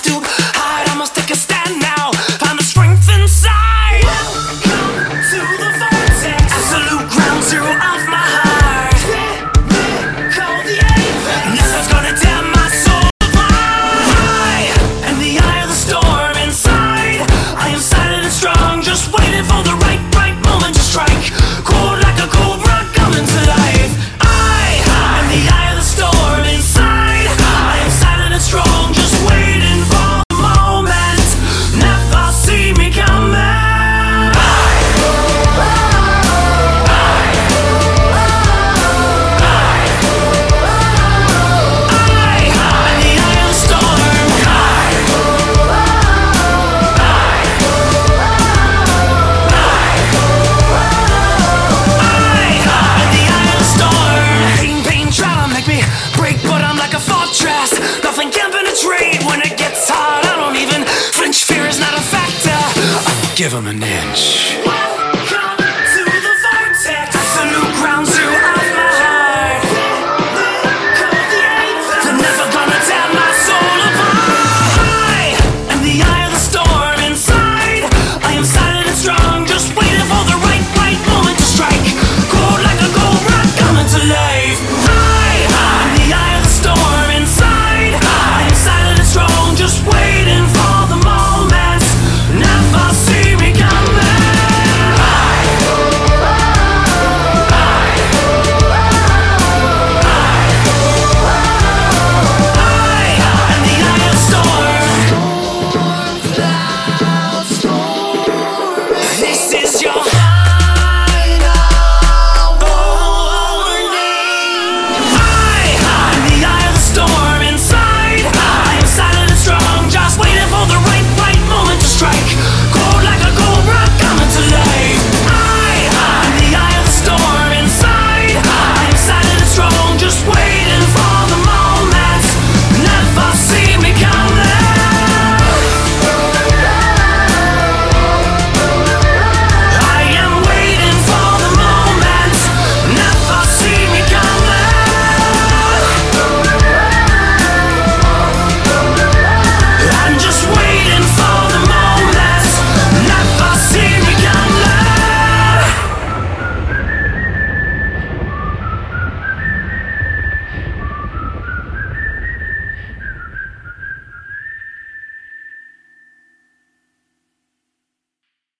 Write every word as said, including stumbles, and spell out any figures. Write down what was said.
to hide, I must take a stand now. Find the strength inside. Welcome to the vortex, absolute ground zero of my heart. Call the apex, nothing's gonna tear my soul apart. In the eye of the storm inside, I am silent and strong, just waiting for the right, right moment to strike. Cold like a cobra coming to life. I, in the eye of the storm inside, I am silent and strong, just waiting for the moment. Never see me coming. Break, but I'm like a fortress. Nothing can penetrate when it gets hard. I don't even flinch. Fear is not a factor. I'll give him an inch.